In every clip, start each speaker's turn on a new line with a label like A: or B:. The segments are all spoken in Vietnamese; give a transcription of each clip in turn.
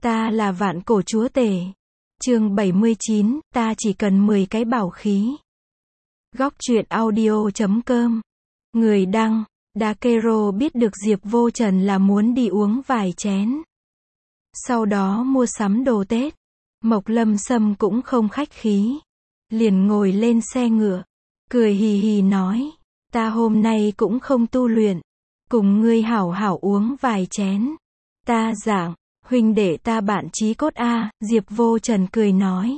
A: Ta là vạn cổ chúa tể. Chương 79, ta chỉ cần 10 cái bảo khí. Góc truyện audio.com. Người đăng, Dakero biết được Diệp Vô Trần là muốn đi uống vài chén. Sau đó mua sắm đồ Tết. Mộc Lâm Sâm cũng không khách khí. Liền ngồi lên xe ngựa. Cười hì hì nói. Ta hôm nay cũng không tu luyện. Cùng ngươi hảo hảo uống vài chén. Ta giảng. Huynh đệ ta bạn chí cốt a. Diệp Vô Trần cười nói.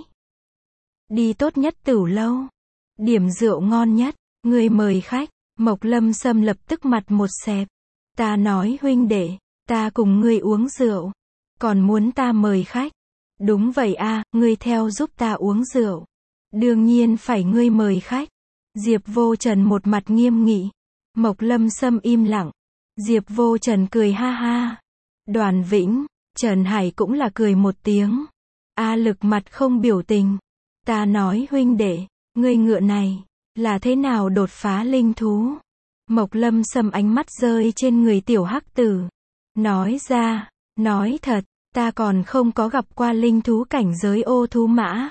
A: Đi tốt nhất Tửu Lâu. Điểm rượu ngon nhất. Ngươi mời khách. Mộc Lâm Sâm lập tức mặt một xẹp. Ta nói huynh đệ, ta cùng ngươi uống rượu. Còn muốn ta mời khách. Đúng vậy a, ngươi theo giúp ta uống rượu. Đương nhiên phải ngươi mời khách. Diệp Vô Trần một mặt nghiêm nghị. Mộc Lâm Sâm im lặng. Diệp Vô Trần cười ha ha. Đoàn Vĩnh, Trần Hải cũng là cười một tiếng. A Lực mặt không biểu tình. Ta nói huynh đệ, ngươi ngựa này, là thế nào đột phá linh thú? Mộc Lâm Sâm ánh mắt rơi trên người tiểu hắc tử. Nói ra, nói thật, ta còn không có gặp qua linh thú cảnh giới ô thú mã.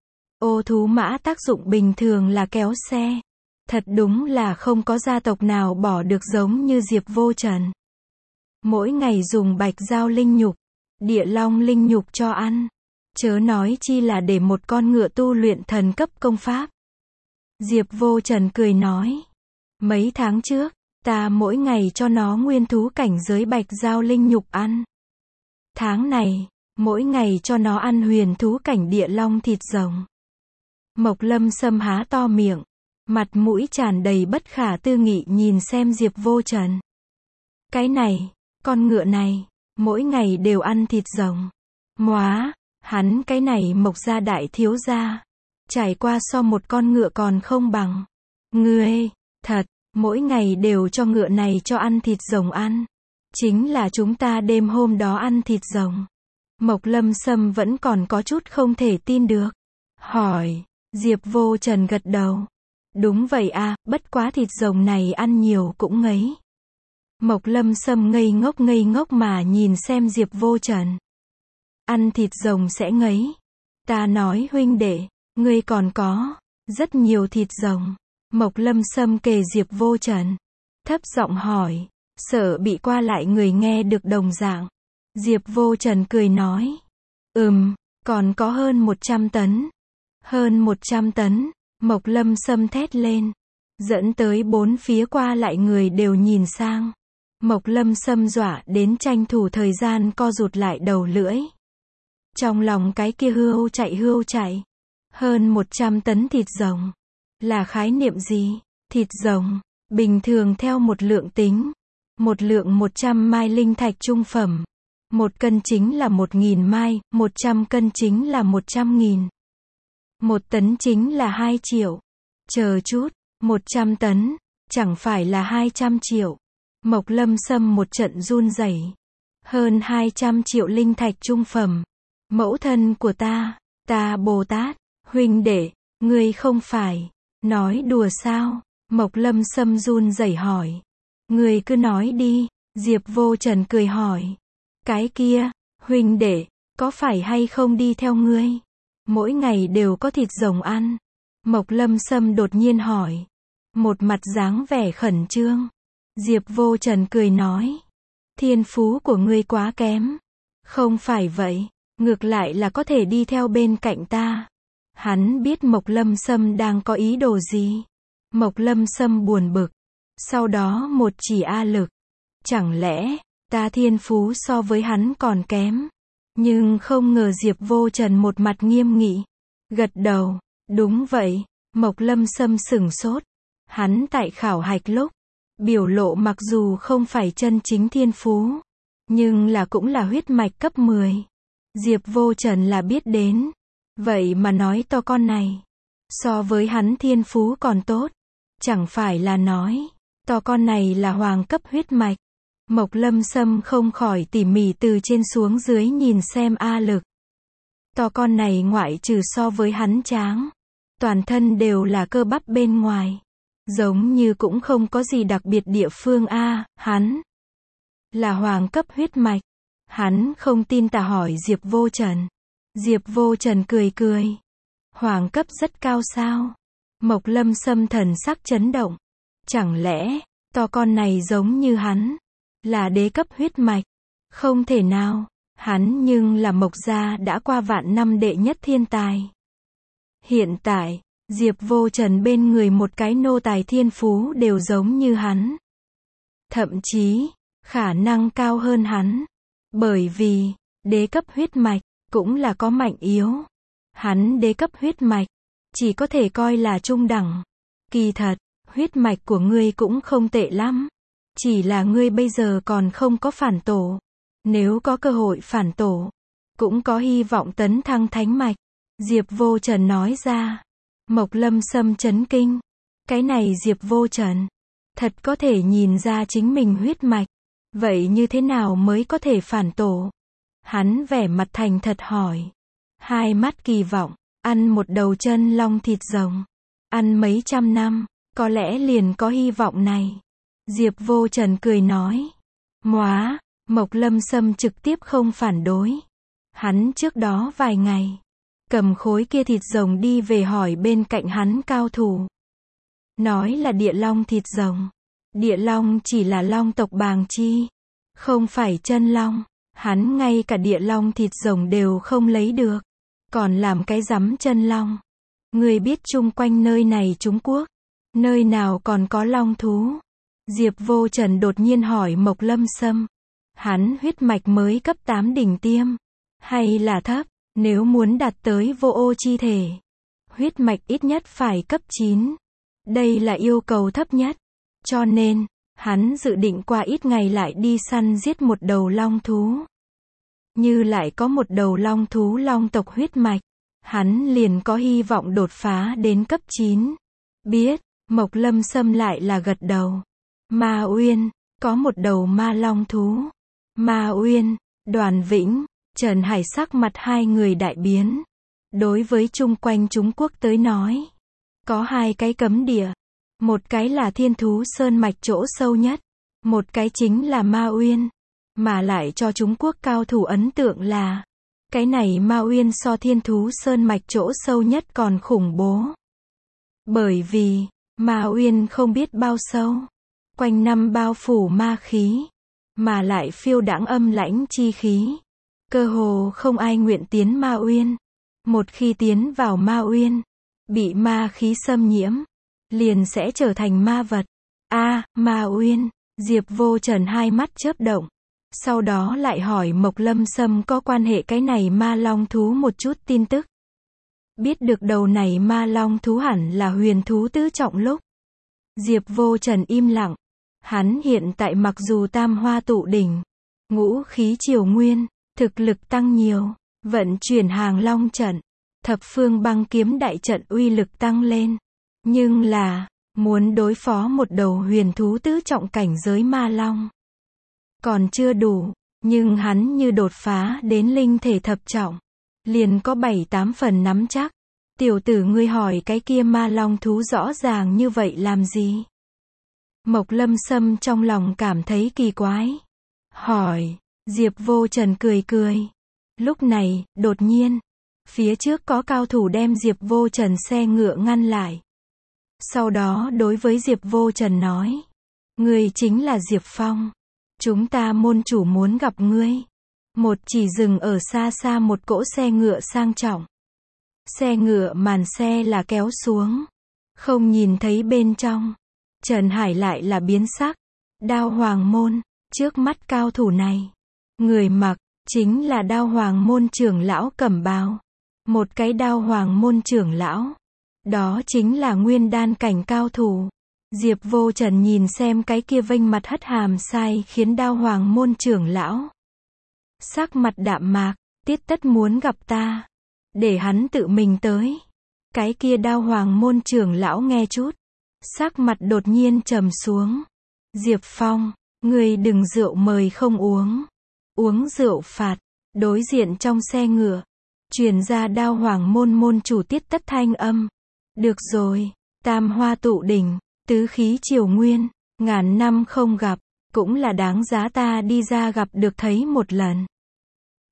A: Ô thú mã tác dụng bình thường là kéo xe. Thật đúng là không có gia tộc nào bỏ được giống như Diệp Vô Trần. Mỗi ngày dùng bạch giao linh nhục, địa long linh nhục cho ăn. Chớ nói chi là để một con ngựa tu luyện thần cấp công pháp. Diệp Vô Trần cười nói. Mấy tháng trước, ta mỗi ngày cho nó nguyên thú cảnh giới bạch giao linh nhục ăn. Tháng này, mỗi ngày cho nó ăn huyền thú cảnh địa long thịt rồng. Mộc Lâm Sâm há to miệng. Mặt mũi tràn đầy bất khả tư nghị nhìn xem Diệp Vô Trần. Cái này, con ngựa này, mỗi ngày đều ăn thịt rồng. Móa, hắn cái này Mộc gia đại thiếu gia. Trải qua so một con ngựa còn không bằng. Ngươi, thật, mỗi ngày đều cho ngựa này cho ăn thịt rồng ăn. Chính là chúng ta đêm hôm đó ăn thịt rồng. Mộc Lâm Sâm vẫn còn có chút không thể tin được. Hỏi, Diệp Vô Trần gật đầu. Đúng vậy a, bất quá thịt rồng này ăn nhiều cũng ngấy. Mộc Lâm Sâm ngây ngốc mà nhìn xem Diệp Vô Trần. Ăn thịt rồng sẽ ngấy. Ta nói huynh đệ, ngươi còn có rất nhiều thịt rồng. Mộc Lâm Sâm kề Diệp Vô Trần. Thấp giọng hỏi, sợ bị qua lại người nghe được đồng dạng. Diệp Vô Trần cười nói. Còn có hơn 100 tấn. Hơn 100 tấn. Mộc Lâm Sâm thét lên. Dẫn tới bốn phía qua lại người đều nhìn sang. Mộc Lâm Sâm dọa đến tranh thủ thời gian co rụt lại đầu lưỡi. Trong lòng cái kia hươu chạy. Hơn 100 tấn thịt rồng. Là khái niệm gì? Thịt rồng, bình thường theo một lượng tính. Một lượng 100 mai linh thạch trung phẩm. 1 cân chính là 1.000 mai, 100 cân chính là 100.000. 1 tấn chính là 2 triệu. Chờ chút, 100 tấn, chẳng phải là 200 triệu. Mộc Lâm Sâm một trận run rẩy. Hơn 200 triệu linh thạch trung phẩm. Mẫu thân của ta Bồ Tát, huynh đệ, ngươi không phải nói đùa sao? Mộc Lâm Sâm run rẩy hỏi. Ngươi cứ nói đi, Diệp Vô Trần cười hỏi. Cái kia, huynh đệ, có phải hay không đi theo ngươi? Mỗi ngày đều có thịt rồng ăn. Mộc Lâm Sâm đột nhiên hỏi. Một mặt dáng vẻ khẩn trương. Diệp Vô Trần cười nói. Thiên phú của ngươi quá kém. Không phải vậy, ngược lại là có thể đi theo bên cạnh ta. Hắn biết Mộc Lâm Sâm đang có ý đồ gì. Mộc Lâm Sâm buồn bực. Sau đó một chỉ A Lực. Chẳng lẽ, ta thiên phú so với hắn còn kém? Nhưng không ngờ Diệp Vô Trần một mặt nghiêm nghị. Gật đầu, đúng vậy. Mộc Lâm Sâm sửng sốt. Hắn tại khảo hạch lúc, biểu lộ mặc dù không phải chân chính thiên phú, nhưng là cũng là huyết mạch cấp 10. Diệp Vô Trần là biết đến. Vậy mà nói to con này, so với hắn thiên phú còn tốt. Chẳng phải là nói, to con này là hoàng cấp huyết mạch. Mộc Lâm Sâm không khỏi tỉ mỉ từ trên xuống dưới nhìn xem A Lực. To con này ngoại trừ so với hắn tráng, toàn thân đều là cơ bắp bên ngoài. Giống như cũng không có gì đặc biệt địa phương a, hắn là hoàng cấp huyết mạch. Hắn không tin tà hỏi Diệp Vô Trần. Diệp Vô Trần cười cười. Hoàng cấp rất cao sao? Mộc Lâm Sâm thần sắc chấn động. Chẳng lẽ, to con này giống như hắn, là đế cấp huyết mạch? Không thể nào, hắn nhưng là Mộc gia đã qua vạn năm đệ nhất thiên tài. Hiện tại, Diệp Vô Trần bên người một cái nô tài thiên phú đều giống như hắn. Thậm chí, khả năng cao hơn hắn. Bởi vì, đế cấp huyết mạch, cũng là có mạnh yếu. Hắn đế cấp huyết mạch, chỉ có thể coi là trung đẳng. Kỳ thật, huyết mạch của ngươi cũng không tệ lắm. Chỉ là ngươi bây giờ còn không có phản tổ. Nếu có cơ hội phản tổ, cũng có hy vọng tấn thăng thánh mạch. Diệp Vô Trần nói ra. Mộc Lâm Sâm chấn kinh. Cái này Diệp Vô Trần, thật có thể nhìn ra chính mình huyết mạch. Vậy như thế nào mới có thể phản tổ? Hắn vẻ mặt thành thật hỏi. Hai mắt kỳ vọng, ăn một đầu chân long thịt rồng. Ăn mấy trăm năm, có lẽ liền có hy vọng này. Diệp Vô Trần cười nói. Móa, Mộc Lâm Sâm trực tiếp không phản đối. Hắn trước đó vài ngày, cầm khối kia thịt rồng đi về hỏi bên cạnh hắn cao thủ. Nói là địa long thịt rồng. Địa long chỉ là long tộc bàng chi, không phải chân long. Hắn ngay cả địa long thịt rồng đều không lấy được, còn làm cái rắm chân long. Người biết chung quanh nơi này Trung Quốc, nơi nào còn có long thú? Diệp Vô Trần đột nhiên hỏi Mộc Lâm Sâm. Hắn huyết mạch mới cấp 8 đỉnh tiêm, hay là thấp? Nếu muốn đạt tới vô ô chi thể, huyết mạch ít nhất phải cấp 9. Đây là yêu cầu thấp nhất. Cho nên, hắn dự định qua ít ngày lại đi săn giết một đầu long thú. Như lại có một đầu long thú long tộc huyết mạch, hắn liền có hy vọng đột phá đến cấp 9. Biết, Mộc Lâm Sâm lại là gật đầu. Ma Uyên, có một đầu ma long thú. Ma Uyên, Đoàn Vĩnh, Trần Hải sắc mặt hai người đại biến. Đối với chung quanh Trung Quốc tới nói, có hai cái cấm địa. Một cái là Thiên Thú Sơn mạch chỗ sâu nhất, một cái chính là Ma Uyên. Mà lại cho Trung Quốc cao thủ ấn tượng là, cái này Ma Uyên so Thiên Thú Sơn mạch chỗ sâu nhất còn khủng bố. Bởi vì, Ma Uyên không biết bao sâu, quanh năm bao phủ ma khí, mà lại phiêu đãng âm lãnh chi khí. Cơ hồ không ai nguyện tiến Ma Uyên. Một khi tiến vào Ma Uyên, bị ma khí xâm nhiễm, liền sẽ trở thành ma vật. Ma Uyên. Diệp Vô Trần hai mắt chớp động. Sau đó lại hỏi Mộc Lâm Sâm có quan hệ cái này ma long thú một chút tin tức. Biết được đầu này ma long thú hẳn là huyền thú tứ trọng lúc. Diệp Vô Trần im lặng. Hắn hiện tại mặc dù tam hoa tụ đỉnh, ngũ khí triều nguyên, thực lực tăng nhiều, vận chuyển hàng long trận, thập phương băng kiếm đại trận uy lực tăng lên. Nhưng là, muốn đối phó một đầu huyền thú tứ trọng cảnh giới ma long, còn chưa đủ. Nhưng hắn như đột phá đến linh thể thập trọng, liền có 7-8 phần nắm chắc. Tiểu tử ngươi hỏi cái kia ma long thú rõ ràng như vậy làm gì? Mộc Lâm Sâm trong lòng cảm thấy kỳ quái. Hỏi. Diệp Vô Trần cười cười. Lúc này, đột nhiên, phía trước có cao thủ đem Diệp Vô Trần xe ngựa ngăn lại. Sau đó đối với Diệp Vô Trần nói. Ngươi chính là Diệp Phong. Chúng ta môn chủ muốn gặp ngươi. Một chỉ dừng ở xa xa một cỗ xe ngựa sang trọng. Xe ngựa màn xe là kéo xuống, không nhìn thấy bên trong. Trần Hải lại là biến sắc. Đao Hoàng môn, trước mắt cao thủ này, người mặc, chính là Đao Hoàng môn trưởng lão cẩm bào. Một cái Đao Hoàng môn trưởng lão, đó chính là nguyên đan cảnh cao thủ. Diệp Vô Trần nhìn xem cái kia vênh mặt hất hàm sai khiến Đao Hoàng môn trưởng lão. Sắc mặt đạm mạc, Tiết Tất muốn gặp ta. Để hắn tự mình tới. Cái kia Đao Hoàng môn trưởng lão nghe chút. Sắc mặt đột nhiên trầm xuống. Diệp Phong, người đừng rượu mời không uống. Uống rượu phạt. Đối diện trong xe ngựa, truyền ra Đao Hoàng môn môn chủ Tiết Tất thanh âm. Được rồi, tam hoa tụ đỉnh, tứ khí triều nguyên, ngàn năm không gặp, cũng là đáng giá ta đi ra gặp được thấy một lần.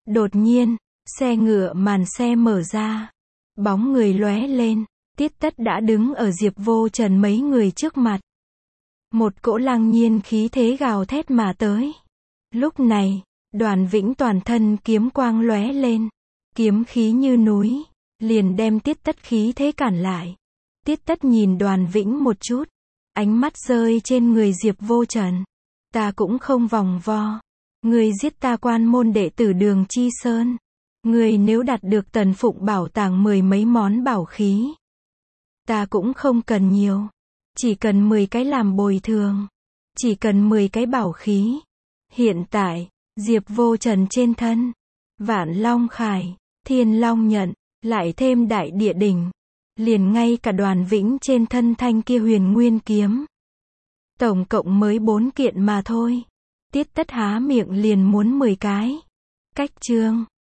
A: Đột nhiên, xe ngựa màn xe mở ra. Bóng người lóe lên. Tiết Tất đã đứng ở Diệp Vô Trần mấy người trước mặt. Một cỗ lăng nhiên khí thế gào thét mà tới. Lúc này, Đoàn Vĩnh toàn thân kiếm quang lóe lên. Kiếm khí như núi, liền đem Tiết Tất khí thế cản lại. Tiết Tất nhìn Đoàn Vĩnh một chút, ánh mắt rơi trên người Diệp Vô Trần. Ta cũng không vòng vo. Ngươi giết ta quan môn đệ tử Đường Chi Sơn. Ngươi nếu đạt được Tần Phụng bảo tàng 10 mấy món bảo khí. Ta cũng không cần nhiều. Chỉ cần 10 cái làm bồi thường. Chỉ cần 10 cái bảo khí. Hiện tại, Diệp Vô Trần trên thân. Vạn Long Khải, Thiên Long Nhận, lại thêm Đại Địa Đỉnh. Liền ngay cả Đoàn Vĩnh trên thân thanh kia Huyền Nguyên kiếm. Tổng cộng mới 4 kiện mà thôi. Tiết Tất há miệng liền muốn 10 cái. Cách chương